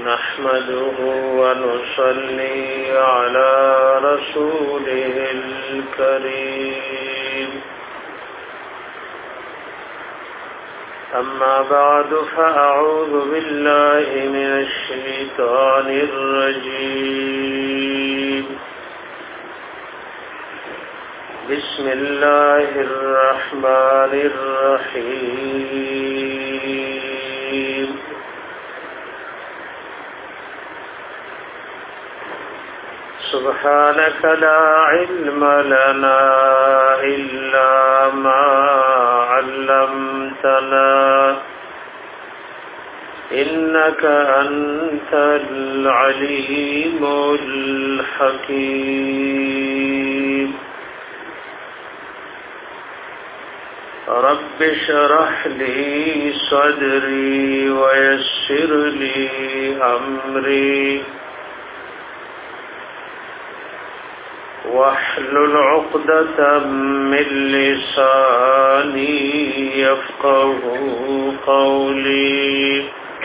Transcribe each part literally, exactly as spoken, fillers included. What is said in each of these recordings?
نحمده ونصلي على رسوله الكريم أما بعد فأعوذ بالله من الشيطان الرجيم بسم الله الرحمن الرحيم سبحانك لا علم لنا إلا ما علمتنا إنك أنت العليم الحكيم رب اشرح لي صدري ويسر لي أمري واحلل عقدة من لساني يفقه قولي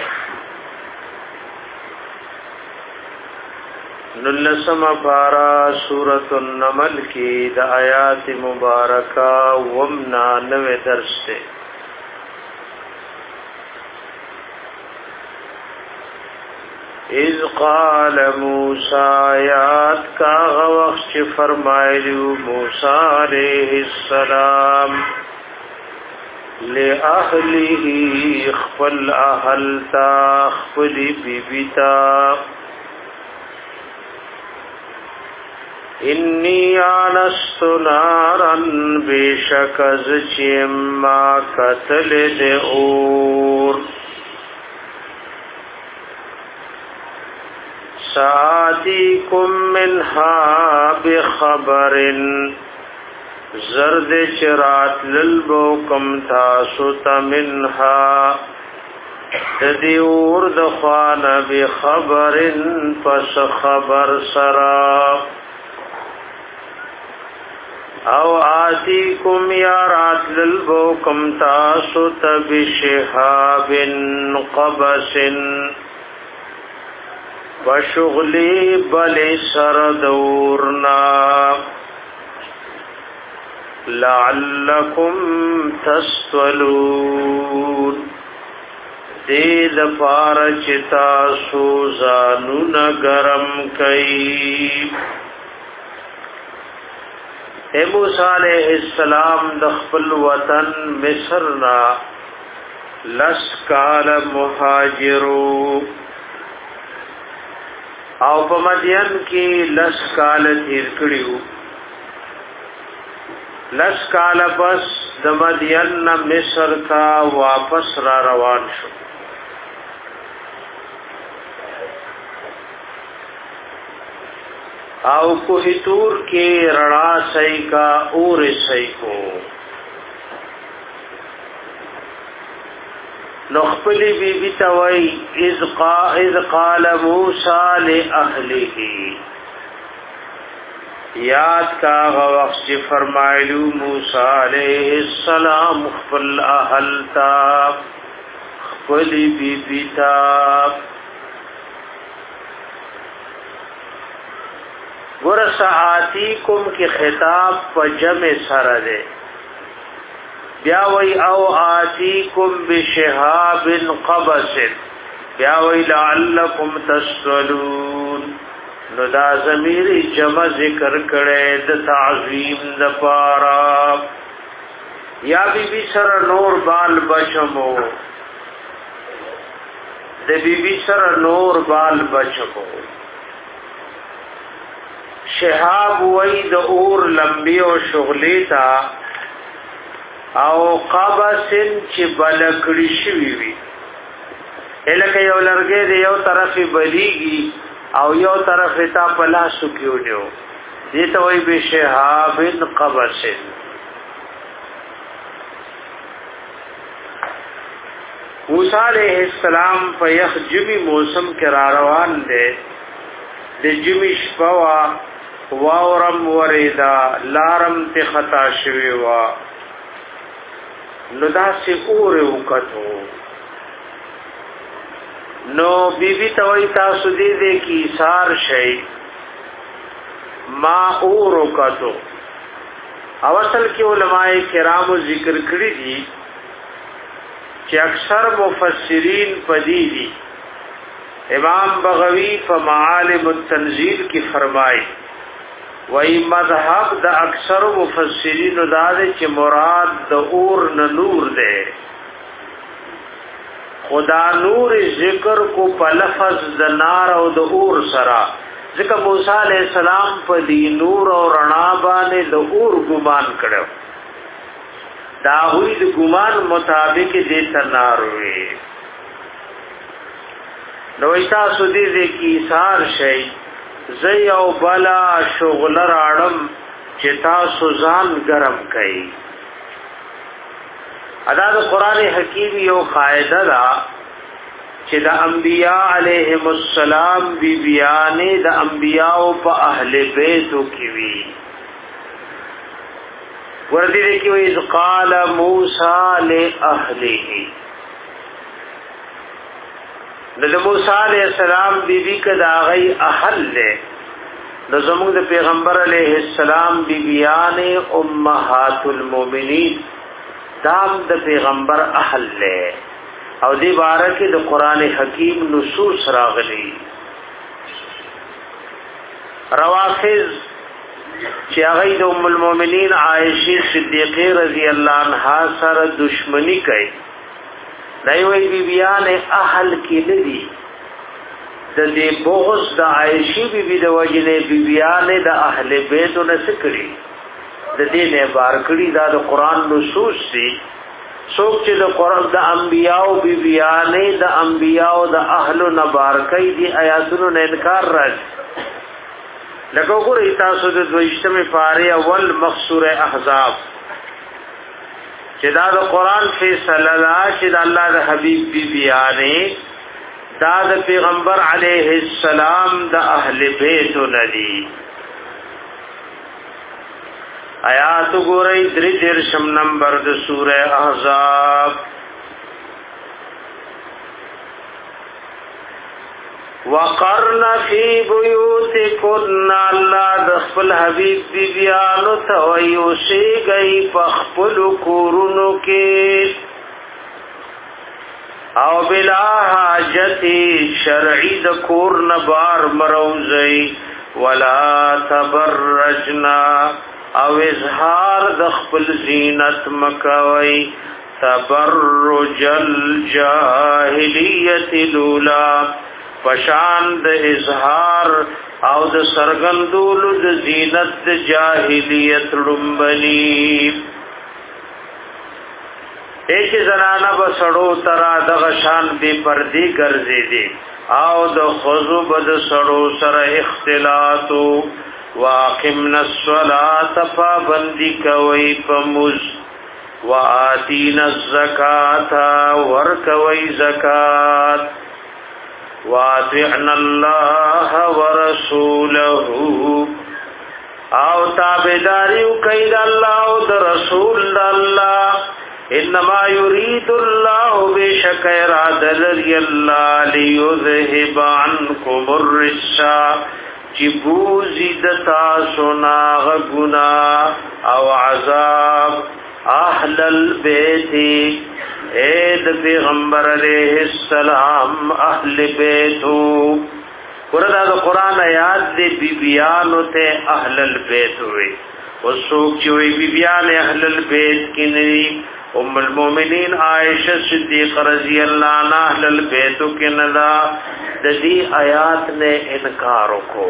نلسم بارا سورة النمل کی دا آیات مبارکہ ومنا نوے درس تے اذ قال موسیٰ یاد کا غوخش فرمائلیو موسیٰ علیہ السلام لأہلہ اخفل اہلتا اخفلی بیبیتا انی آنست نارا بیشک از چیما قتل دے اور سآتیکم منها بخبر زرد چرات للبوکم تاسوتا منها تدیور دخوان بخبر پس خبر سرا او آتیکم یارات للبوکم تاسوتا بشهاب قبس وشغلی بلی سردورنا لعلکم تسولون دید پارچتا سوزانون گرم کئی اے موسیٰ علیہ السلام دخپل وطن مصرنا لسکال مہاجرو او په مدین کې لس کال تیر کړیو لس کال بس د مدین نه مصر ته واپس را روان شو او کوه تور کې رڼا سای کا اور سای کو نخپلی بی بی توئی اذ, قا اذ قال موسیٰ لأہلہ یاد کا غوقت فرمائلو موسیٰ علیہ السلام خپل اہلتا خپلی بی بی تا ورسعاتیکم کی خطاب پا جمع سر دے بیاوی او آتیکم بشهاب قبس بیاوی لعلکم تسولون نو دا ضمیر جمع ذکر کرے د تعظیم د پارا یا بی بی سر نور بال بچمو د بی بی سر نور بال بچمو شهاب وی د اور لمبی او شغلی تا او قبسن چې بلکړی شوی وي الکه یو لرګي دی یو طرفي بلیږي او یو طرف ته پلاسو کېونیو دې ته وایي بشهاب قبسن موسی علیہ السلام په یخ جمی موسم کې را روان دی د جمی شپوا واورم وریدا لارم ته خطا شوی وا نو دا سی اور وکتو نو بی بی توئی تاسو دې دې کی سار شي ما اورو کتو او اصل کې علماء کرامو ذکر کړی دي چې اکثر مفسرین پدې دي امام بغوی فمعالم التنزیل کی فرمائی وی مذہب دا اکثر مفسرین دا دے چی مراد دا اور نور دے خدا نور ذکر کو پا لفظ دا نار او دا اور سرا ذکر موسیٰ علیہ السلام پا دی نور او رنابانے دا اور گمان کرو دا ہوئی دا گمان مطابق دیتا نار ہوئی نو تاسو دې دې کی سار شي زي او بلا شغل راړم چې تاسو ځان ګرم کړئ ادا د قران حکیم یو قاعده دا چې د انبیاء علیهم السلام بی بیانې د انبیاء په اهل بیتو کې وی ورته دې کې وی قال موسی لاهله د موسی علیہ السلام بی بی کدا غي اهل له د زموږ د پیغمبر علیہ السلام بی بیان امهات المؤمنین دام د پیغمبر اهل له او دی بارکه د قران حکیم نصوص راغلي روافض چې هغه د ام المؤمنین عائشہ صدیقہ رضی الله عنها سره دشمنی کوي دایوی بی بیان اهل کی ندی د دې بغض د عائشہ بی بی د وجنه بی بیان د اهل بیت نسکړي د دې نه بار کړي دا د قران نصوص دي څوک چې د قران د انبیاء بی بیان د انبیاء د اهل نه بار کوي دي آیاتونو نه انکار راځي لکه وګورئ تاسو د دویشتمه پاره اول مخسور احزاب چې دا د قران فیصله لا چې د الله د حبیب بی بیانې دا د پیغمبر علیه السلام د اهل بیت ندی آیات ګورئ درې درشم نمبر د سوره احزاب وقرن فی بیوتکن اللہ دخل حبیب بی بیانو تویوسی گئی پخپل کورنو کی او بلا حاجتی شرعی دکورن بار مروزی ولا تبرجنا او اظہار دخل زینت مکوی تبرج الجاہلیت لولا پشان د اظهار او د سرګندولو د زینت د جاهلیت لومبني ایک زنانا بسړو ترا د غشان دی پردی ګرځي دي او د خذو بد سړو سره اختلاط واقمنا الصلاه فبندي کوي پموز واتینا الزکات ورکوي زکات واطعنا الله ورسوله او تابعداریو کید الله او د رسول الله انما يريد الله بشك اراده لري الله ليذهب عنكم الرجس جبوزي دتا سنا غنا او عذاب اهل البيت اے د پیغمبر علیہ السلام اهل بیتو وردا د قران آیات دی بی بیانو ته اهل البیت وی وسوک چوی بی بیان اهل البیت کینی ام المؤمنین عائشہ صدیقہ رضی اللہ عنہا اهل البیت کیندا د دې آیات نے انکار کو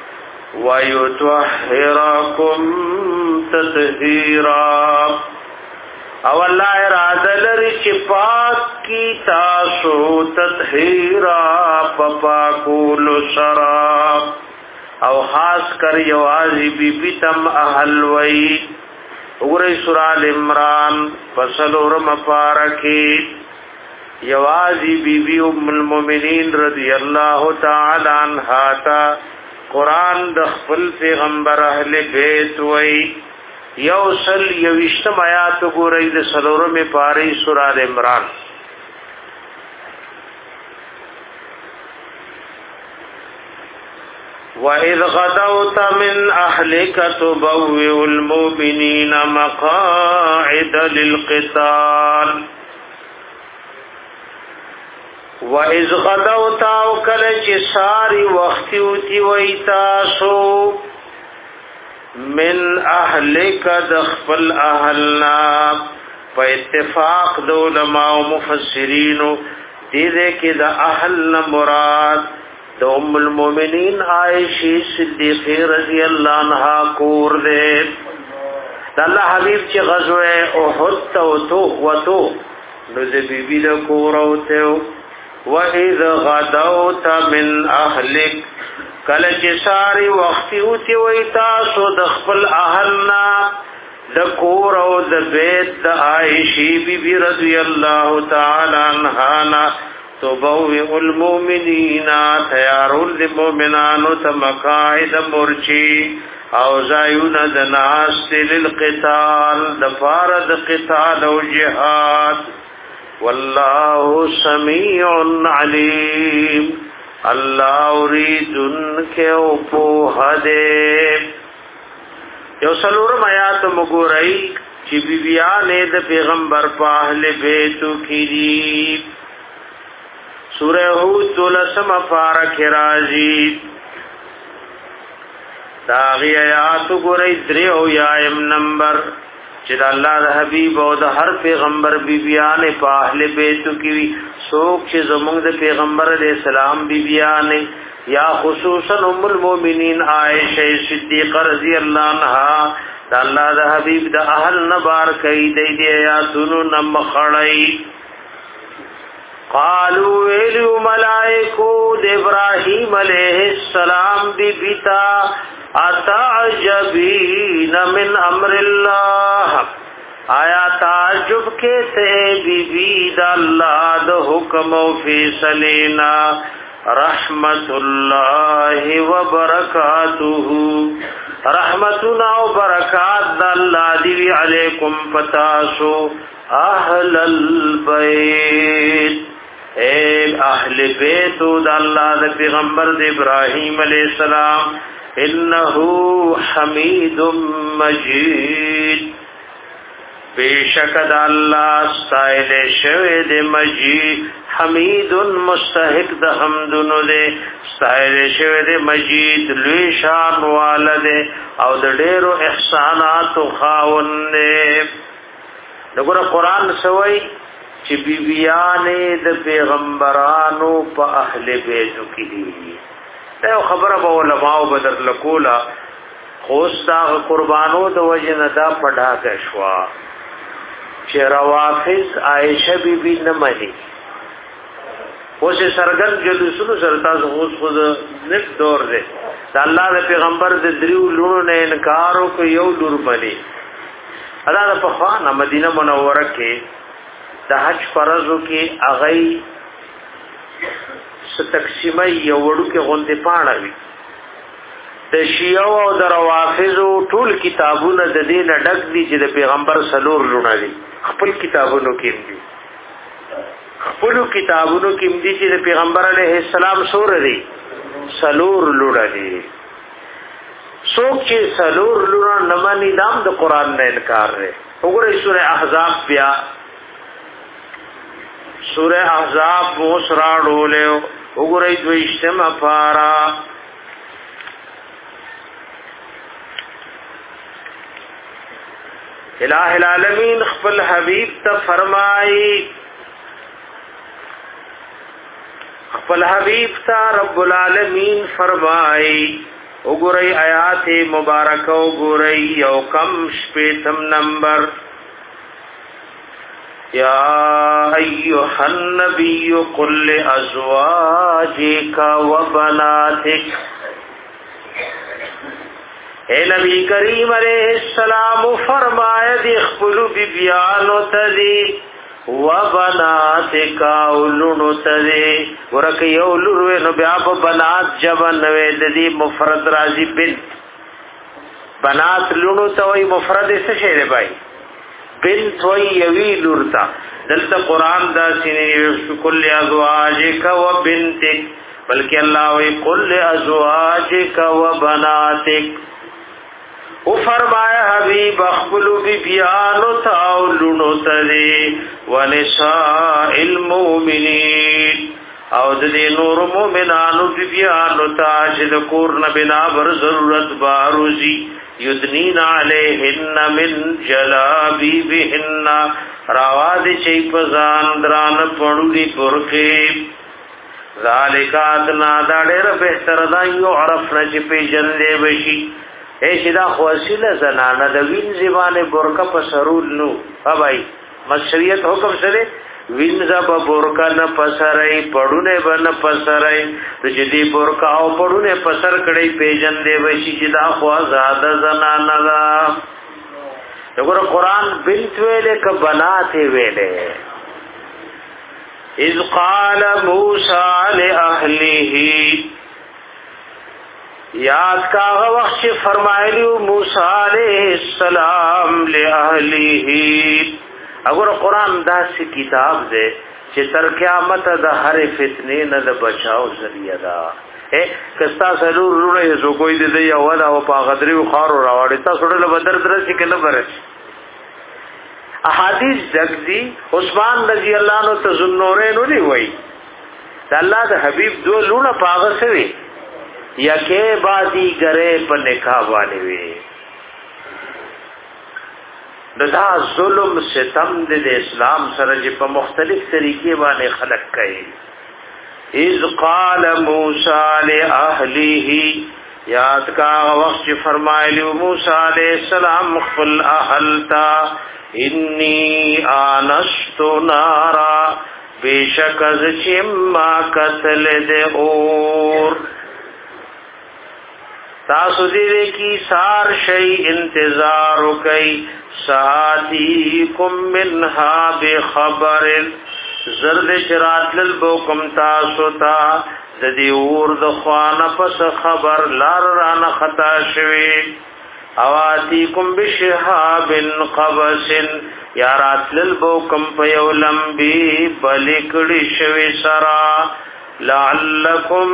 وَيُطَهِّرَكُمْ تَطْهِيرًا او الله اراده لري چې پاک کی تاسو تطهیرا پپا کول سرا او خاص کر یوازي بی بی تم اهل وی وګورئ سورہ ال عمران فصل اور مبارکی یوازي بی بی ام المؤمنین رضی الله تعالی عنها تا قران د خپل پیغمبر اهل بیت وی یوصل یوشتم آیات گورئی د سلورم پاری سورہ ال عمران وَإِذْ غَدَوْتَ مِنْ أَهْلِكَ تُبَوِّئُ الْمُؤْمِنِينَ مَقَاعِدَ لِلْقِتَالِ وَإِذْ غَدَوْتَ وَكَلَّ سَارِ وَخْتِوْتِ وَإِتَاسُ من اهلک دخل اهلنا په اتفاق د علماء او مفسرین دې دې کې د اهل مراد د ام المؤمنین عائشہ صدیقہ رضی الله عنها کور دې د الله حبیب چې غزوه احد تو تو وتو نو دې بیبی د کور او ته وَإِذْ غَدَوْتَ مِنْ أَهْلِكَ کله چې ساری وخت اوتی وای تاسو د خپل اهلنا د کور او د بیت د عائشہ بی بی رضی الله تعالی عنها تبوئ المؤمنین تیارول المؤمنانو تمقاعد مرچی او زایون د ناس للقتال د فارد قتال او جهاد والله سمیع علیم اللہ اوریدن کے اوپو حدے یو سلورم آیات مگورائی چی بی بیانے دا پیغمبر پا اہل بیتو کی دی سورہ حود دولسم پارک رازی داغی آیات گورائی دریو یائم نمبر چې د الله د حبیب او د هر پیغمبر بیبیانې په اهل بیتو کې وي څوک چې زموږ د پیغمبر علیه السلام بیبیانې یا خصوصا ام المؤمنین عائشہ صدیقہ رضی الله عنها د الله د حبیب د اهل نبار کوي د دې آیاتونو نم خړای قالوا ویلو ملائکو د ابراهیم علیه السلام بیبیتا اتعجبین من امر اللہ آیا تعجب کے تے بی بی دا اللہ دا حکم و فیصلینا رحمت اللہ و برکاتہ رحمتنا و برکات دا اللہ دیوی علیکم پتاسو اہل البیت اے اہل بیتو دا اللہ دا پیغمبر دا ابراہیم علیہ السلام انہو حمید مجید بیشکد اللہ استائل شوید مجید حمید مستحق د حمدن دے استائل شوید مجید لوی شان والد او د ډیرو احسانات خاون دے دغه قرآن سوئی چې بیبیانې د پیغمبرانو په اهل بیتو کې دي دا خبره به علماء بدر لکولا خوستا قربانو د وجنه دا پډا کښوا چې روافض عائشہ بی بی نه مانی اوسه سرګن جلوسونو سره تاسو اوس خود نک دور دی دا الله د پیغمبر د دریو لونو نه انکار او یو لور بلی ادا په خوانه مدینه منوره کې د حج فرضو کې اغي تقسیمه یو وړو کې غونډه پاڼه وي د شیعو او د روافضو ټول کتابونه د دې نه ډک دي چې د پیغمبر سلور لونه دي خپل کتابونو کې دي خپل کتابونو کې دي چې د پیغمبر علیه السلام سور دي سلور لونه دي څوک چې سلور لونه نه مانی نام د قران نه انکار لري وګورئ سورہ احزاب بیا سورہ احزاب موسرا ډوله وګورئ دویشتم پارا الہ العالمین خپل حبیب ته فرمای خپل حبیب ته رب العالمین فرمای وګورئ آیات مبارکه وګورئ یو کم شپیتم نمبر یا ایها النبی قل لازواجک وبناتک اے نبی کریم علیہ السلام فرمایا دی خپلو بی بیانو تدی وبناتک اولونو تدی ورک یو لروی نو بیا په بنات جبن نوی دی مفرد رازی بنت بنات لونو توی مفرد څه شی دی بھائی بنت وی یوی لورتا دلتا قرآن دا سینی کل ازواجک و بنتک بلکہ اللہ وی قل ازواجک و بناتک، او فرمایا حبیب اخبلو بی بیانو تاو لونو تدی و نساء المومنین او دی نور مومنانو بی بیانو تا چه دکورن بنا بر ضرورت باروزی یدنین علیہن من جلابی بہن راواد چی پزان دران پڑولی پرخیب ذالکات نادا دیر بہتر دا یو عرفنا چی پی جندے بشی اے شدا خواسیل زنانا دا وین زبان برکا پسرول نو بھائی مشریعت حکم سرے وینزا با برکا نا پسرائی پڑونے با نا پسرائی تو جدی برکا او پڑونے پسر کڑی پیجن دے بشی جدا خوازاد زنانا دا اگر قرآن بنت ویلے کا بناتے ویلے اذ قال موسیٰ لأہلیہی یاد کا وقت فرمائے موسیٰ علیہ السلام لأہلیہی اگر قرآن دا سی کتاب دے چه تر قیامت دا ہر فتنے نا دا بچاو ذریعہ دا اے کستا سلور روڑے سو کوئی دے دے یا ودا و پا غدری و خارو راوڑی تا سوڑے لبدر درسی کے نبرس احادیث جگ دی عثمان رضی اللہ عنہ تزنورینو دی وئی دا اللہ دا حبیب دو لونا پاغسوی یا کہ بادی گرے پر نکاح والے وی دا ظلم ستم دے اسلام سرج پر مختلف طریقے وانے خلق کئے اذ قال موسیٰ لأہلیہ یاد کا وقت فرمائے لیو موسیٰ علیہ السلام خفل اہلتا انی آنست نارا بے شک از چما قتل دے اور تاسو دې کی سار شی انتظار کوي ساتی کم منها بخبر زرد شرات للبوکم تاسو تا د دې اور د خوانه پس خبر لار رانه خطا شوي اواتی کم بشهاب قبس یا رات للبوکم په لمبي بلکړی شوي سرا لعلکم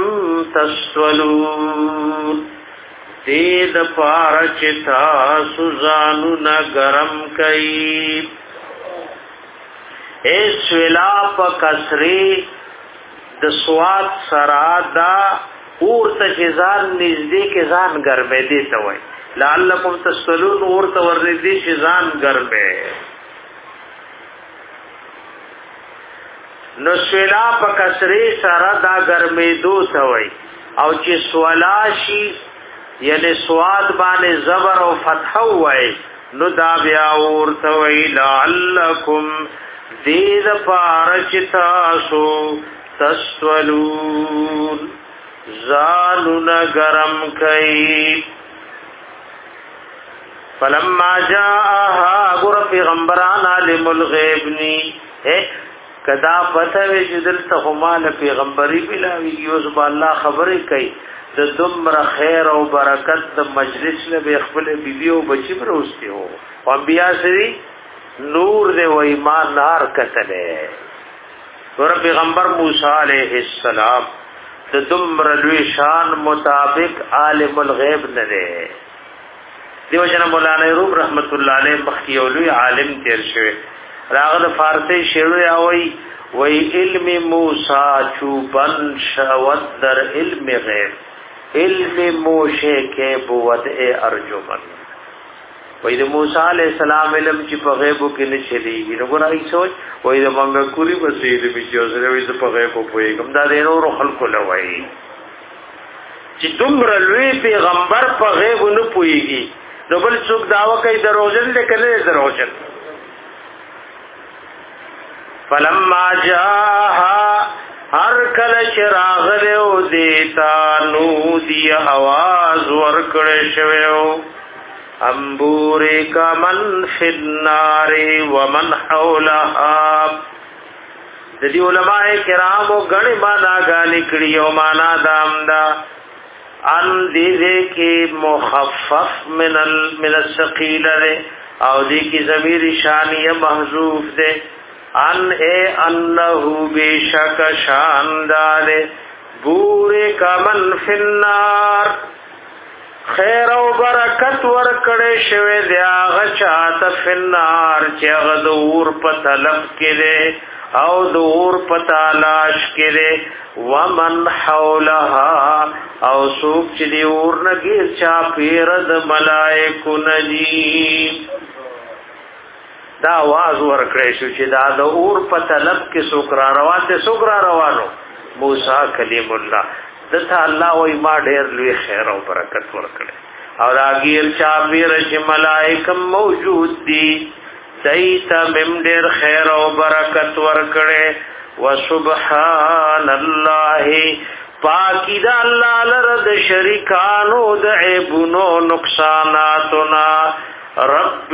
تسولون دید پارچتا سزانو نگرم کئی ایس ویلا پا کسری د سواد سرا دا اور تا چیزان نزدی کے زان گرمے دیتا ہوئی لعلکم تسولون اور تا وردی چیزان گرمے نو سویلا پا کسری سرا دا گرمے دوتا ہوئی او چی سولاشی یعنی سواد بانے زبر و فتح ہوئے نو دا بیا ورتوئی لعلکم دید پارچتاسو تسولون زانون گرم کئی فلما جاءها گر پیغمبران عالم الغیبنی کدا پتوی جدل تخمال پیغمبری بلاوی یوزب اللہ خبری کئی د دمر خیر او برکت د مجلس له به خپل بیبي او بچی پروسته هو او انبیاء سری نور دے و ایمان نار کتلے اور پیغمبر موسی علیہ السلام د دمر لوی شان مطابق عالم الغیب نه دے دیو جنا مولانا روم رحمت الله علیہ مخکی او لوی عالم تیر شوی راغد فارسی شعر اوئی وی علم موسی چوبن شود در علم غیب علم موشے کے بود اے ارجمن وی دا موسیٰ علیہ السلام علم چی پا غیبو کی نچلی گی نگو رائی سوچ وی دا منگا کوری بسی علمی چی وزر وی دا پا غیبو پوئی کم دا دینو رو خلقو لوائی چی دم رلوی پیغمبر پا غیبو نو پوئی گی نو بل سوک دعوی کئی دروجن لیکن دروجن فلما جاها ہر کل چراغ لیو دیتا نو دی آواز ورکڑ شویو انبوری کا من فی النار ومن حولها دی علماء کرامو گنی مانا گانی کڑیو مانا دامدا ان دیدے کی مخفف من, من السقیل دے او دی کی ضمیر شانی محذوف دے ان اے انہو بے شک شاندار بورک من فی النار خیر او برکت ورکړې شوی دی هغه چاته فی النار چې هغه د اور په طلب کې دی او د اور په تلاش کې دی ومن حولها او څوک چې دی اور نه غیر چا پیر د ملائکو نجی دا आवाज ورکړې شو چې دا د اور په طلب کې څوک را روان دي څوک را روانو موسی کلیم الله دته الله وای ما ډېر لوی خیر او برکت ورکړي او دا غیر چا پیر چې ملائکه موجود دي دایته مم ډېر خیر او برکت ورکړي وسبحان الله پاکی دا الله لرد شریکانو د عیبونو نقصاناتنا رب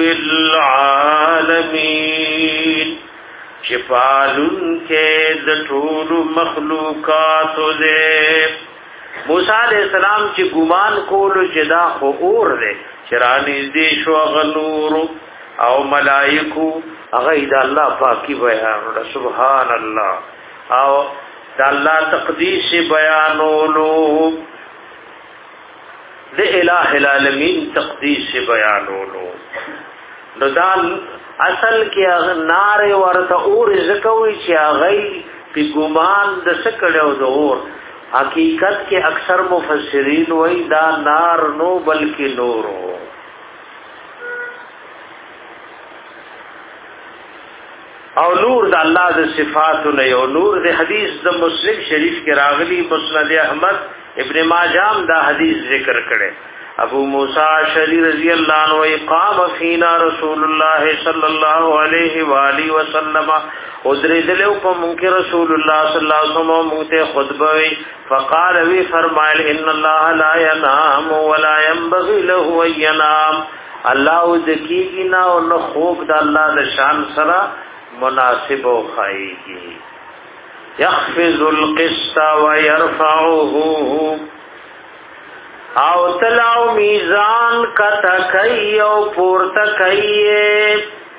العالمین چپالن کے دٹول مخلوقات دے موسی علیہ السلام چې ګمان کولو چې دا خو اور دی چرانی دې شو غنور او ملائکو هغه د الله پاکي بیان سبحان الله او د الله تقدیس بیانولو د الہ العالمین تقدیس بیانولو نو دا اصل کې نار ورته اور زکوي چې هغه په ګمان د سکړو د اور حقیقت کې اکثر مفسرین وایي دا نار نو بلکې نورو او نور د الله د صفاتو نه یو نور د حدیث د مسلم شریف کې راغلی مسند احمد ابن ماجه دا حدیث ذکر کړي ابو موسی اشعری رضی اللہ عنہ قام فینا رسول اللہ صلی اللہ علیہ وآلہ وسلم ادریدلو په مونږ رسول الله صلی الله علیه وسلم مونږ خطبه وی فقال وی فرمایل ان الله لا ينام ولا ينبغي له ان ينام الله ذکیږي نه او نه خوب د الله د شان سره مناسب او خایږي يخفض القسط ويرفعه او تلاو میزان کتا کئی او پورتا کئی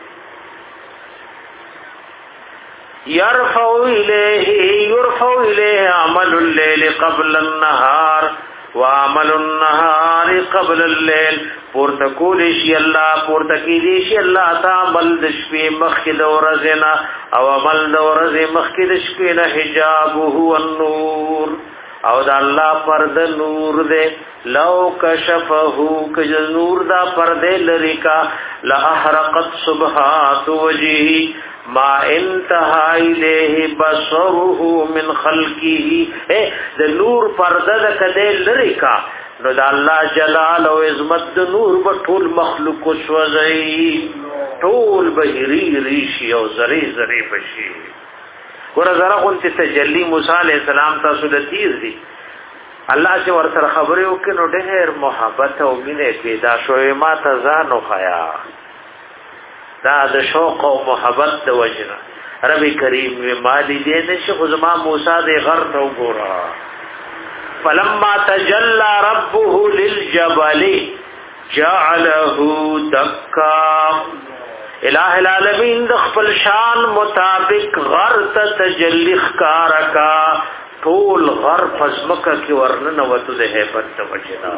یرفعو الیہ یرفعو الیہ عمل اللیل قبل النهار وعمل النهار قبل الليل پورتا کولیشی اللہ پورتا کیلیشی اللہ تا عمل دشپی مخید ورزنا او عمل دورز مخید دشپینا حجابه النور او دا الله پرد نور دے لو کشفه کج نور دا پردے لری کا لاحرقت صبحات وجهه ما انتهى الیه بصره من خلقه اے د نور پرده د کده لری کا نو دا الله جلال او عظمت د نور په ټول مخلوق شوزئی ټول بهری ریشی او زری زری بشی ګور زرا غونته تجلی موسی علیہ السلام تاسو د تیر دی الله چې ورسره خبرې وکړي نو ډېر محبت او مینه پیدا شوې ما ته ځانو خیا دا د شوق او محبت د وجنه رب کریم و مالی دې نشه خو زما موسی د غر ته وګورا فلما تجلى ربه للجبل جعله دكا الہ العالمین د خپل شان مطابق غر ته تجلی ښکار کا ټول غر پزمکه کې ورننه وته د hebat د وجنا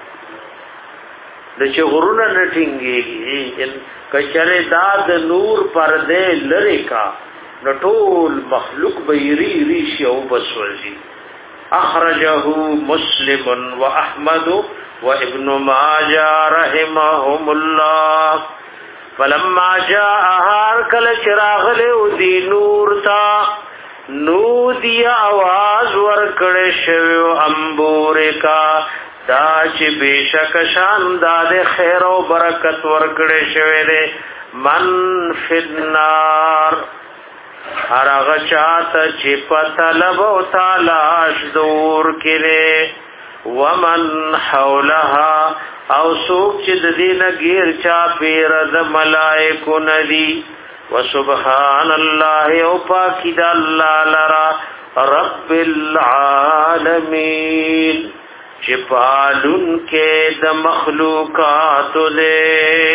د چې غرونه نټینګي ان کچره دا د نور پرده لری کا ټول مخلوق بیری ریشی او بسوزی اخرجه مسلم واحمد وابن ماجه رحمهم الله فلما جاء هار کل چراغ له دی نور تا نو دی आवाज ورکړې شوی انبور کا دا چې بشک شان د خیر او برکت ورکړې شوی دې من فنار هرغه چاته چې پتلب او تلاش دور کړي ومن حولها او سوک چې د دینه غیر چا پیر د ملائکو ندی وسبحان الله او پاکی د الله لرا رب العالمین چې پالون کې د مخلوقات دې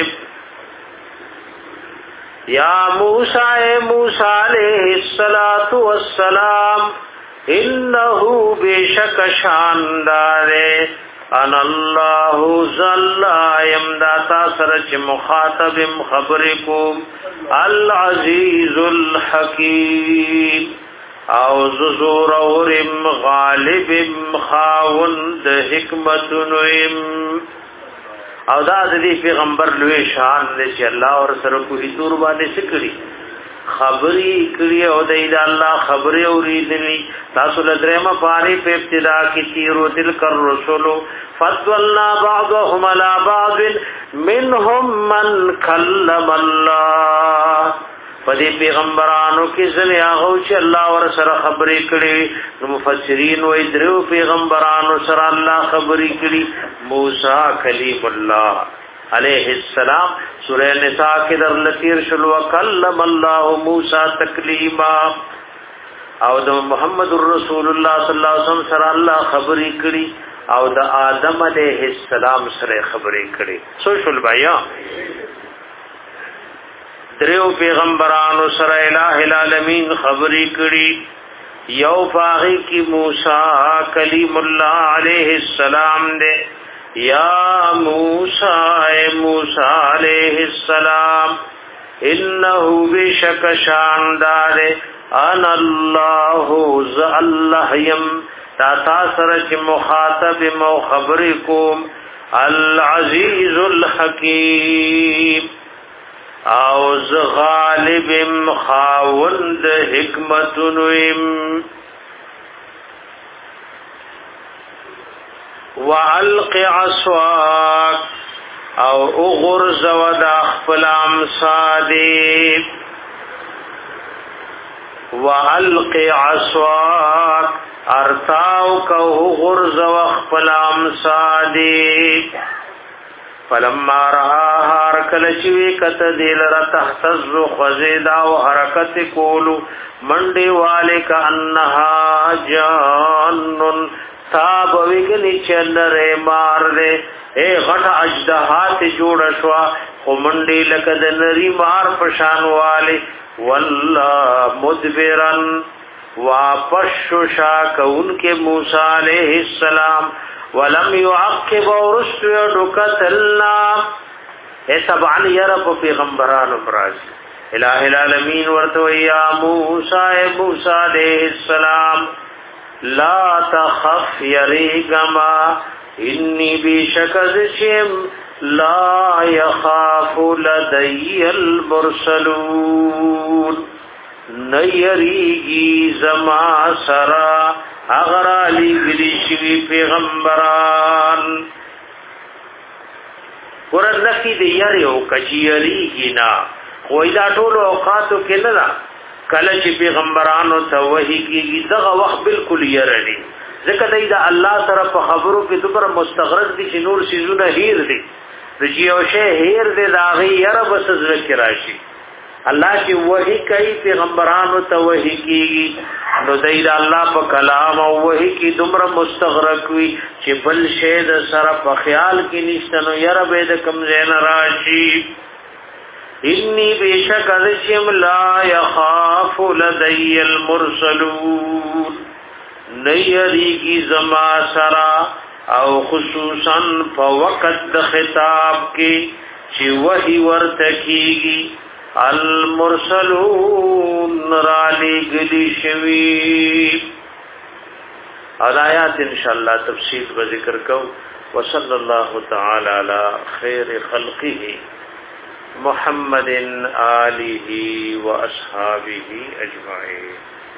یا موسی موسی علیہ الصلوۃ والسلام انه بشک شاندار انا الله ذل يمداتا سرچ مخاطب خبرکم العزیز الحکیم او زور اورم غالب خاوند حکمتنویم او دا دې پیغمبر لوی شان دې چې الله اور سره کوی تور باندې سکړي خبري کړي او دې دا الله خبري اوریدلی تاسو له درېما پاري په ابتدا کې تیرو دل کر رسولو فضلنا بعضهم على بعض منهم من كلم الله پدې پیغمبرانو کې ځنه هغه چې الله ور سره خبرې کړي نو مفسرین وایي درو پیغمبرانو سره الله خبرې کړي موسی کلیم الله علیہ السلام سورہ نساء کې در لتیر شلو وکلم الله موسی تکلیما او د محمد رسول الله صلی الله علیه وسلم سره الله خبرې کړي او د آدم علیہ السلام سره خبرې کړي سو شل بیا دریو پیغمبرانو سره الہ العالمین خبرې کړي یو پاغي کی موسی کلیم الله علیہ السلام دے یا موسی اے موسی علیہ السلام انه بشک شاندار انا الله ذ الله یم تا سره چې مخاطب مو خبرکم العزیز الحکیم او ز غالب خاوند حکمتنویم وعلق عصواک او اغرز ود اخفل امصادی وعلق عصواک ارتاو که اغرز و اخفل امصادی فلما رآها رکلچوی کت دیل را تحتز خزیدا و حرکت کولو منڈی والی کا انہا جانن تاب وگنی چندر مار دے اے غٹ اجدہات جوڑ شوا خو منڈی لکد نری مار پشان والی واللہ مدبرن واپش شاک ان کے موسیٰ علیہ السلام ولم يعقب ورست يدكتلنا اتبعن يرب پیغمبران افراز الہ العالمین ورتو یا موسی موسی علیہ السلام لا تخف یریگما انی بشکزشم لا يخاف لدی المرسلون نیریگی زما سرا اگر علی گلی شوی پیغمبران قرآن نفی دی یاری او کچی یری گی نا خوی دا طول اوقاتو که ندا کلچ پیغمبرانو تا وحی کی گی دغا وقت بالکل یردی ذکر دی دا اللہ طرف خبرو کی دبر مستغرق دی چی نور سیزون ہیر دی رجیوشے ہیر دی داغی یر بس ذکر راشی اللہ کی وحی کئی پیغمبرانو تا وحی کیگی نو دید اللہ پا کلام او وحی کی دمر مستغرق وی چی بل شید سر پا خیال کی نشتنو یر بید کم زین راشی انی بیشک ازشم لا یخاف لدی المرسلون نیری کی زما سرا او خصوصا پا وقت خطاب کی چی وحی ورتکیگی المرسلون رالی گلی شوی آیات انشاءاللہ تفصیل و ذکر کو وصلی اللہ تعالی علی خیر خلقه محمد آلہ و اصحابہ اجمعین.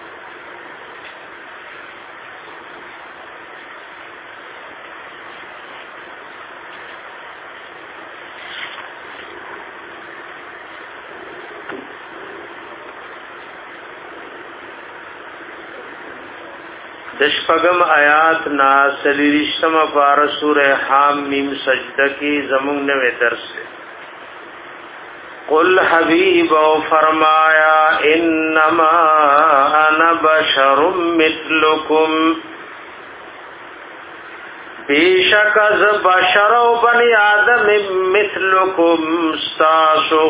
دشپگم آیات نا سلیرشتم پار سورہ حامیم سجدہ کی زمون نوے درس سے قل حبیب و فرمایا انما انا بشر مثلکم بیشک از بشر و بنی آدم مثلکم ستاسو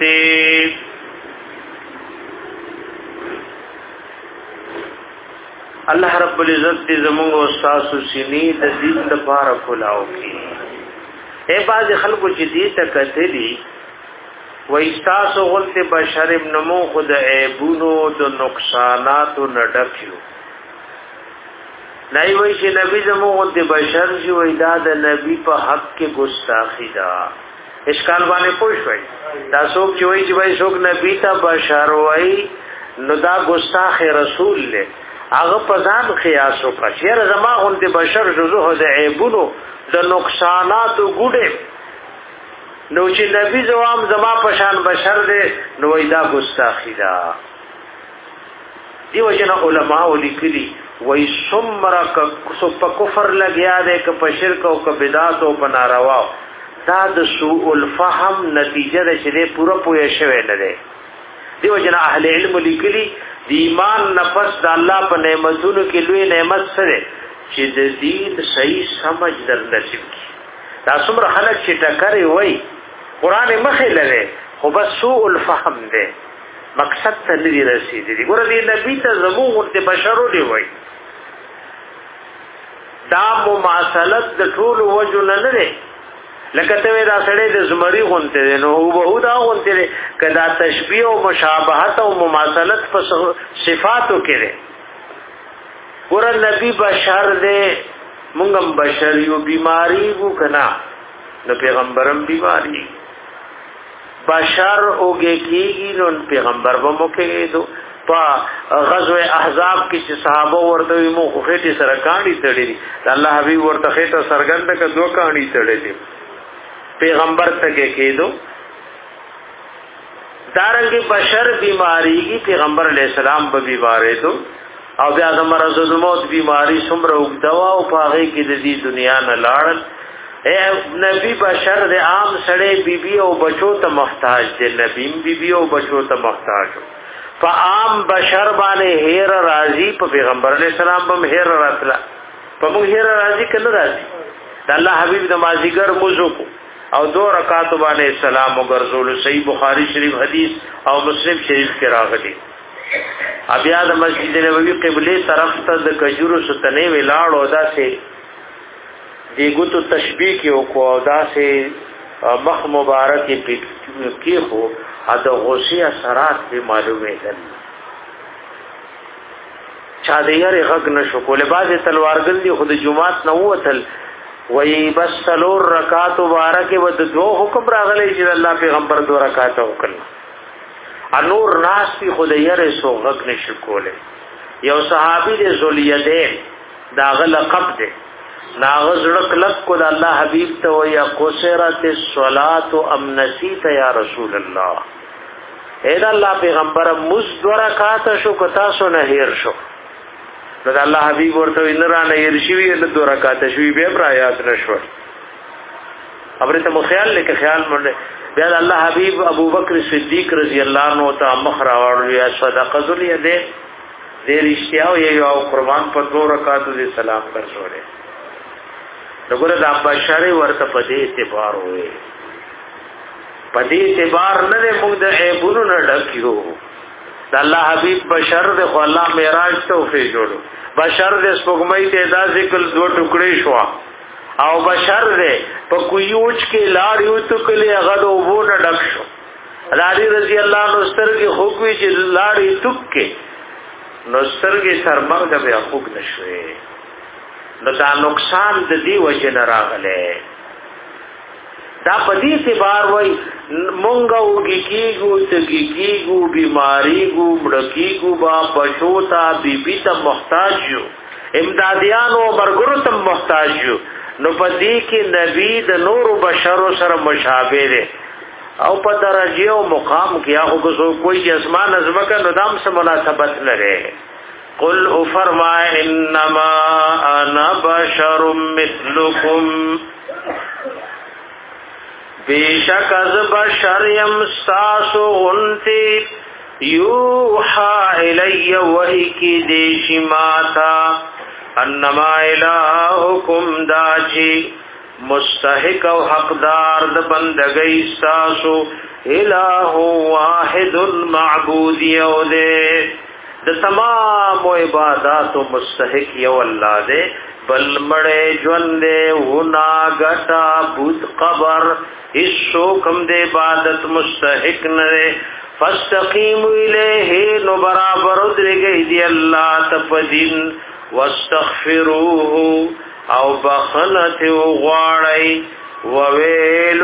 غنتی الله رب العزت دې زموږ او تاسو سینې د دین لپاره کلاو کړي. اے باز خلکو چې دې ته کتلي وای تاسو غلطه بشر نمو خود عیبونو د نقصاناتو نډکیو. نای وای چې نبی زموږ غلطه بشر چې وای دا د نبی په حق کې ګستاخی ده. اشکال باندې پوښوي دا څوک چې وای چې وای څوک نبی ته بشر وای نو دا ګستاخ رسول له هغه په ځان قیاس وکړي چې زما غلطه بشر جزو د عیبونو د نقصاناتو ګډه نو چې نبی زوام زما پشان بشر دے نو ایدا گستاخی دا. دیو جنا علماء لیکلی وای سمرا ک په کفر لګیا دے ک په شرک او ک بدعت او په ناروا دا د سوء الفهم نتیجه ده چې پورا پوهه شوه نه ده. دیو جنا اهل علم لیکلی دی ایمان نفس د الله په نعمتونو کې لوی نعمت سره چې د دین صحیح سمجھ در نصیب کی. دا څومره خلک چې ټکرې وای قرآن مخه لره خو بس سوء الفهم ده مقصد ته لري رسیدي. ګور دې نبی ته زموږ ورته بشرو دی وای دا مماثلت د ټول وجه نه لري لکه ته دا سړی د زمری غونته نو هو دا غونته کدا تشبیه او مشابهت او مماثلت په صفاتو کې ده. ګور نبی بشر ده مونږم بشر یو بیماری وو کنا نو پیغمبرم بیماری بشر اوگے کیگی نو پیغمبر بمو کے دو پا غزوه احزاب کی چې صحابه ورته مو خېټه سره کاڼي تړلې الله حبيب ورته خېټه سرګند ک دوه کاڼي تړلې پیغمبر ته کې کېدو دارنګ بشر بیماری کی پیغمبر علیہ السلام به بیمارې دو او بیا د مرض الموت بیماری څومره وګدوا او پاغه کې د دې دنیا نه لاړل. اے نبی بشر دے عام سڑے بی بی او بچو تا محتاج دے نبی بی بی او بچو تا محتاج فا عام بشر بانے ہیر راضی پا پیغمبر علیہ السلام بم ہیر راتلا پا مونگ ہیر راضی کن راضی دا اللہ حبیب نمازی گر مزو کو او دو رکاتو بانے السلام و گرزول صحیح بخاری شریف حدیث او مسلم شریف کے راغلی. اب یاد مسجد نبوی قبلی طرف تا دا کجورو ستنے ویلاڑ او دا سے دیگو تو تشبیح کی کو دا سے مخ مبارک کی ہو اد غوسی اثرات بھی معلومه دل چا دیر غږ نشو کوله باز تلوارګل دی خود جمعات نو وتل وای بس سلور رکعات مبارک ود دو حکم راغلی چې الله پیغمبر دو رکعات وکړ انور ناس کی خود یې سو غږ نشو کوله. یو صحابي دی ذولیدین داغه لقب دی ناغز رک لک کو دا اللہ حبیب تا ویا قصرت الصلاة ام نسیت یا رسول اللہ اید اللہ پیغمبر مزد ورکاتا شو کتا سو نهیر شو نو دا اللہ حبیب ورطا انرا نهیر شوی ندو رکاتا شوی بیم رایات نشور. ابریتا مخیال لے کہ خیال مرنے بیاد اللہ حبیب ابو بکر صدیق رضی اللہ عنہ تا مخراوارو یا صدقہ ذلی دے دیر اشتیاو یہ او قربان پر دو رکاتو دے سلام کر سوڑے نګور دا بشر ورته په دې اعتبار وې په دې اعتبار نه موږ د عیبونو نه ډکیو. د الله حبیب بشر د خو الله معراج توفیق جوړو بشر د سپوږمۍ ته دا ذکر دوه ټوکړې شو او بشر د په کویوچ کې لاړ یو ټکلې هغه د وونه ډک شو. علي رضی الله عنه سترګې خوږوي چې لاړې ټوکې نو سترګې سرمنګ به خوږ نشوي نو دا نقصان د دی وجه نه راغله. دا په دې اعتبار وای مونږ وګی کیګو تګی کیګو بیماری ګو مړکیګو با پښوتا بیبي ته محتاج یو امدادیانو مرګرو ته محتاج یو. نو په دې کې نبی د نور بشر سره مشابه ده او په درجه او مقام کې هغه کوئی چې اسمان ازمکه نو دام سره مناسبت لري. قل افرمائے انما انا بشر مثلکم بیشک از بشر یم ساسو غنتی یوحا الی وحی کی دیشی ماتا انما الہکم داچی مستحق و حقدار د بندگی ساسو الہ واحد معبودی او دے د تمام عبادت مستحق یو الله دې بل مړې ژوند ونا غټا بوت قبر ایشو کم دې عبادت مستحق نه فاستقیم الیه نو برابر درګې دی الله تپدین واستغفروه او بخنت غواړی وویل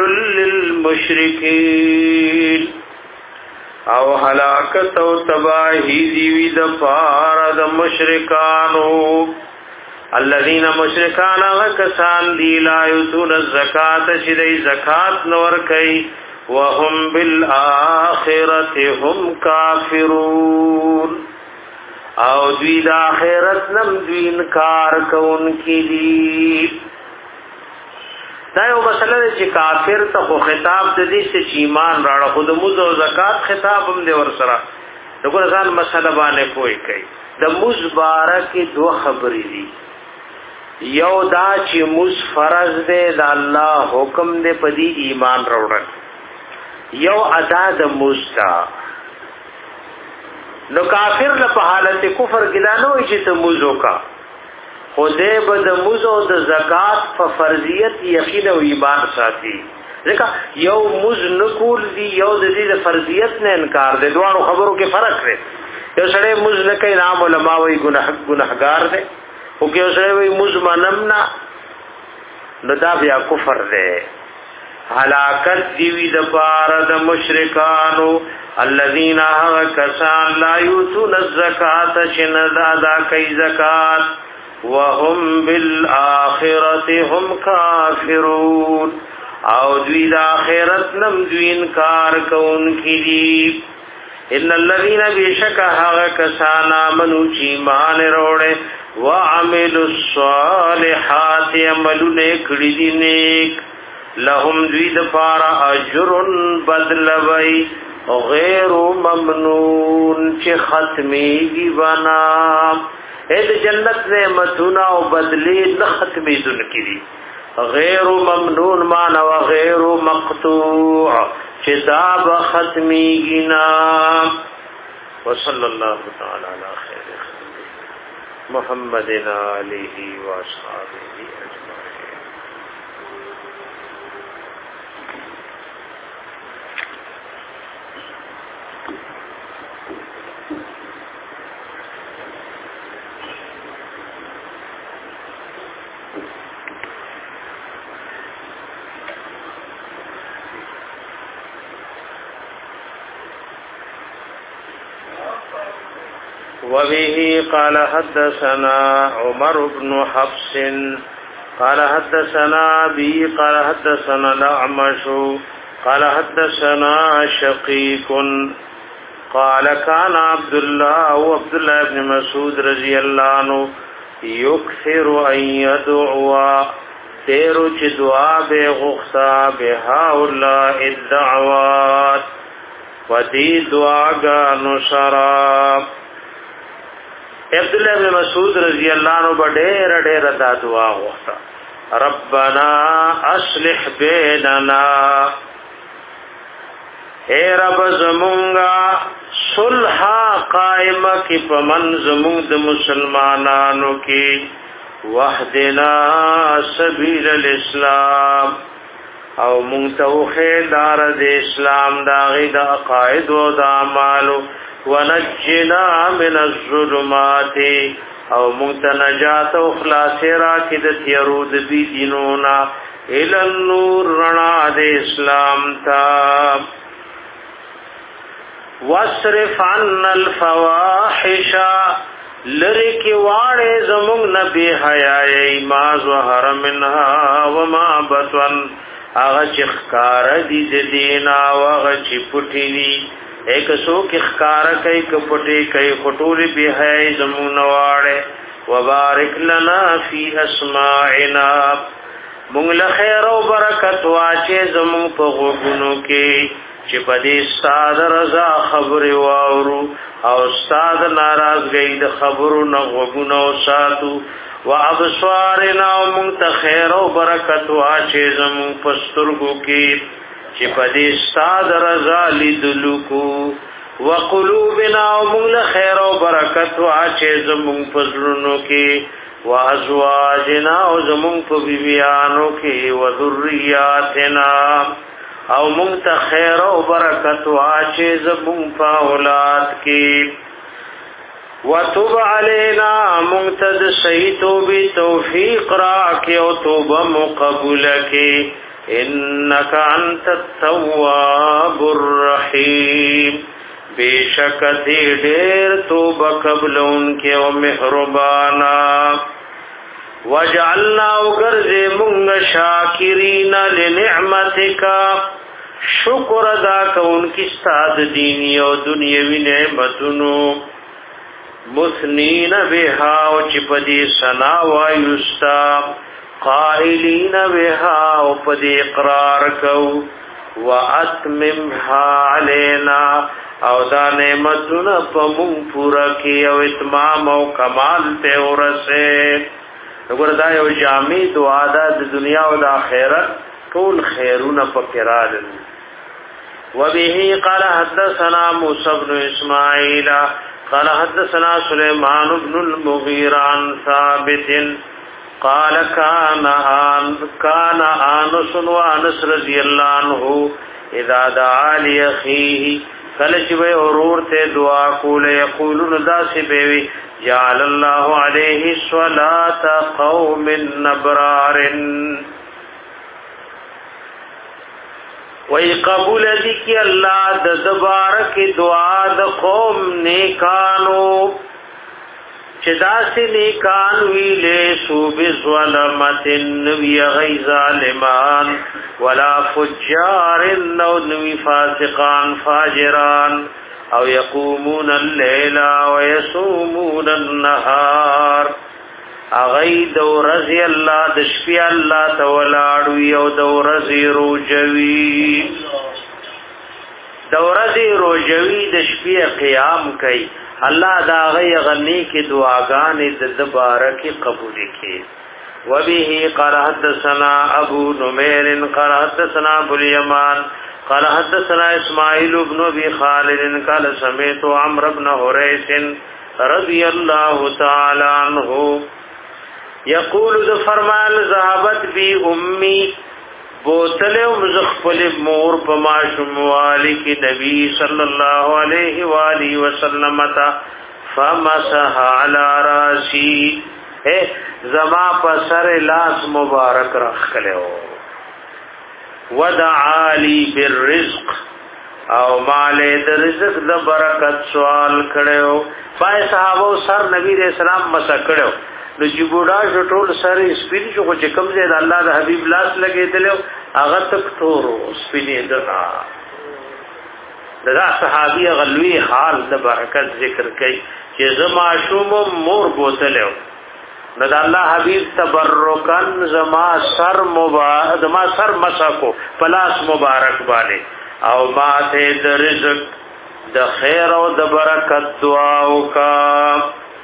للمشرکین او هلاکت او تباہی دی د پار د مشرکانو الذين مشرکان وکسان دی لا یتون الزکات شدی زکات نور کوي وهم بالآخرة هم کافرون او دوی د آخرت نم دوی انکار کوونکی دي دا یو مسله چې کافر ته خو خطاب د دې چې ایمان راړه خود موږ او زکات خطاب هم دی ور سره دغه ځان مسله باندې کوی کوي د موږ بارکه دوه خبرې دي یو دا چې موږ فرض دی د الله حکم دی په دې ایمان راوړل یو ادا د موږ نو کافر له په حالت کفر کې دا نه وي چې ته موږ وکا خدای به د موزو د زکات په فرضیت یقین او ایمان ساتي ځکه یو موز نکول دی یو د دې د فرضیت نه انکار دی دوه خبرو کې فرق دی یو سړی موز نه کوي نام علماء وي ګناه ګناهګار دی او کې یو سړی وي موز منم نه نو دا بیا کفر دی هلاکت دی وی د پار د مشرکانو الذين كسان لا يؤتون الزکات شندا دا کوي زکات وهم بالآخرة هم کافرون او دوی دا آخرت نم دوی انکار کون کی دی ان الذين بشک هغه کسان امنو چې ایمان وروړي وعملوا الصالحات عملونه کړي دي نیک لهم دوی د پارا اجر بدلوي غیر ممنون چې ختمي بنا اې جنت نعمتونه او بدلی نه ختمي دن کړي غیر ممنون معنا و غیر مقطوع چې دا به ختمي گنا وصلی الله تعالی علی خیر محمد علیه و اصحابہ اجمعین وبه قال حدثنا عمر بن حفص قال حدثنا بي قال حدثنا الأعمش قال حدثنا شقيق قال كان عبد الله وعبد الله بن مسعود رضي الله عنه يكثر أن يدعو تیرو چه دعا بے غخصا بے هؤلاء الدعوات و دی دعاگانو شراب عبداللہ بن مسعود رضی اللہ عنہ بڑیر ڈیر دا دعا غخصا ربنا اصلح بیننا اے رب زمونگا صلحا قائمہ کی پمن زمونگ دا مسلمانانو کی وحدنا سبیل الاسلام او منتوخی دار د اسلام داغی دا عقائد و دا عمالو ونجنا من الظلمات او منتنجات و خلاصی راکی دا تیرود بی دینونا الى النور رنا د اسلام تا واصرف عنا الفواحشا لرکی واڑے زمونگ نبی حیائی ما ظهر منها وما بطن آغا چی اخکار دی دینا واغا چی پٹی دی ایک سوک اخکار کئی کپٹی کئی خطوری بی حیائی زمونگ نواڑے وبارک لنا فی اسماعنا مونگ لخیر و برکت واچے زمونگ پا غوگنو کی چې په دې استاد رضا خبر واورو او استاد ناراض گئی د خبرو نه وګونو ساتو و ابصارنا منتخیر او برکت واچې زمون پسترګو کې چې په دې استاد رضا لیدلو کو وقلوبنا ومغل خیر و برکت و آچه زمون پزرنو کی و ازواجنا و زمون پبیبیانو کی و ذریاتنا او منت خیر و برکت و آچه زمون پا اولاد کی وتب علینا منتد صحیح توبی توفیق راکی و توب مقبول کی انکا انت التواب الرحیم بیشک دی ډیر توبه قبل انکه او مهربانا وجعلنا وغرز منگ شاکرین لنعمتک شکر ادا کونکی استاد دینی او دنیوی نعمتونو مثنین بها او چپدی ثنا وایستا قائلین بها او پدی اقرار کو واتممها علینا او دا نعمتنا پمون پورا کی او اتمام او کمال ته ورسه وګوره دا یو جامع دعا ده د دنیا او د آخرت ټول خیرونه پکرال وبه قال حدثنا موسى بن اسماعيل قال حدثنا سليمان بن المغيرة عن ثابت قال كان آن كان انس وانس رضي الله عنه اذا دعا لاخيه کله چې به اورور ته دعا کوله یقولون داسې به جعل الله عليه الصلاه قوم نبرار وی قبول دی کی الله د تبارک دعا د قوم نیکانو چې داسې نیکان ویلې سو بظلمت نوی غی ظالمان ولا فجار نو نوی فاسقان فاجران او یقومون الليل ويصومون النهار اغی دو رضی اللہ دشپی اللہ تولاڑو یو دو رضی روجوی دو رضی روجوی دشپی قیام کئی اللہ دا غی غنی کی دعاگان دبارکی قبولی کی وبه قال حدثنا ابو نمیر قال حدثنا ابو الیمان قال حدثنا اسماعیل بن ابی خالد قال سمعت عمرو بن حریث رضی اللہ تعالی عنہ یقول ذو فرمان ذهبت بی امی بوتل مزخفل مور پماشم والی کی نبی صلی اللہ علیہ وآلہ وسلم تا فمسح علی راسی اے زما پسر لاس مبارک رخ کلو ودعا لی بالرزق او مالے د رزق د برکت سوال کړو پای صحابه سر نبی رسول الله مسا کړو نو چې بوډا ټول سره سپین شو چې کوم ځای د الله د حبیب لاس لګېدل هغه تک تورو سپینې دغه دغه صحابي غلوی حال د برکت ذکر کوي چې زما شوم مور بوتلو نو د الله حبیب تبرکان زما سر مبارک زما سر مسکو پلاس مبارک باندې او ماته د رزق د خیر او د برکت دعا وکا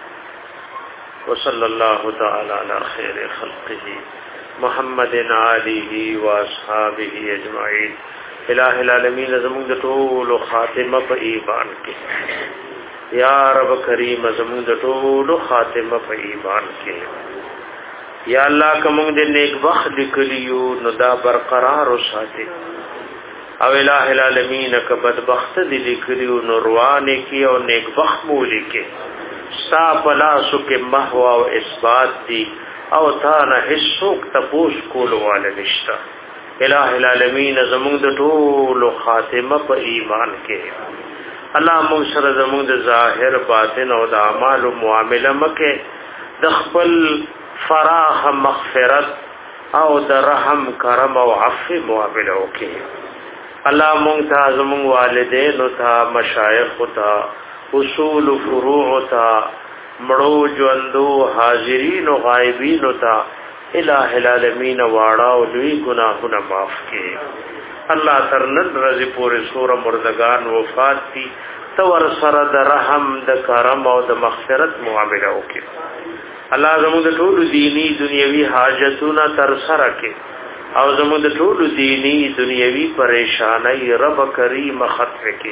وصلی الله تعالی علی خیر خلقه محمد علیه و اصحابہ اجمعین الہ العالمین زمون د ټول خاتمه په ایمان کې یا رب کریم زمون د ټول خاتمه په ایمان کې یا الله کوم د نیک وخت لیکلیو نو دا برقرار وساتي او الہ العالمین ک بدبخت دي لیکلیو نو روانه کې او نیک وخت مولي کې ستا پلاسو کے محو و اثبات دی او تانا حسوک تپوش کولو والا نشتا الہ العالمین زمون د ټول خاتمه په ایمان کې الله موږ سره زمون د ظاهر باطن او د اعمال او معامله مکه د خپل فراخ مغفرت او د رحم کرم او عفو معامله وکړي الله موږ ته زمون والدین او ته مشایخ او ته اصول فروع تا مړو ژوندو حاضرین او غایبین تا الہ العالمین واړه او لوی گناهونه معاف کړي الله ترنن رضی پورې سور مردگان وفات دي تور سره د رحم د کرم او د مغفرت معامله وکړي الله زموږ د ټول دینی دنیوي حاجتونه تر سره کړي او زموږ د ټول دینی دنیوي پریشانای رب کریم ختم کړي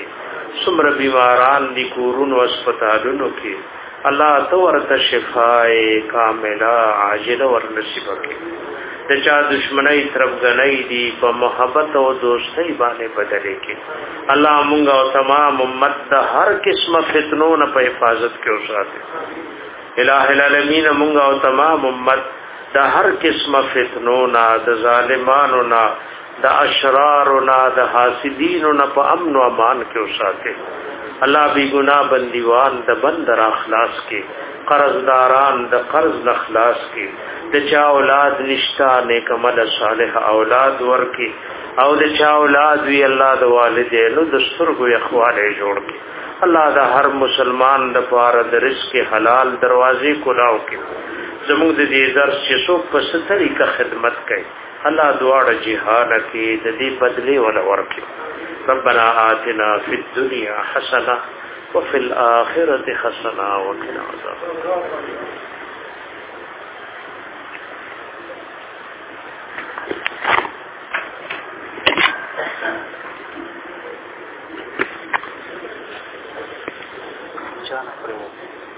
څومره بیماران دي کورونو هسپتالونو کې الله تو ورته شفای کامله عاجله ورنصیب کړي د چا دشمنی طرفګنۍ دي په محبت او دوستۍ باندې بدلې کړي الله مونږ او تمام امت د هر قسمه فتنو نه په حفاظت کې وساتي الٰه العالمین مونږ او تمام امت د هر قسمه فتنو نه د ظالمانو نه د اشرارو نه د حاسدینو نه په امن او امان کې وساتي الله بی گناہ بندیوان د بندر اخلاص کې قرضداران د قرض اخلاص کې د چا اولاد نشتا نیک عمل صالح اولاد ورکی او د چا اولاد وی الله د والدینو د سترګو اخواله جوړ کړي الله د هر مسلمان د پاره د رزق حلال دروازې کلاو کړي زموږ د دې درس چې څوک په ستريقه خدمت کوي الله دواړه جهان کې د دې بدله ولا ورکړي ربنا آتنا فی الدنيا حسنه وفي الاخره حسنه وقنا عذاب النار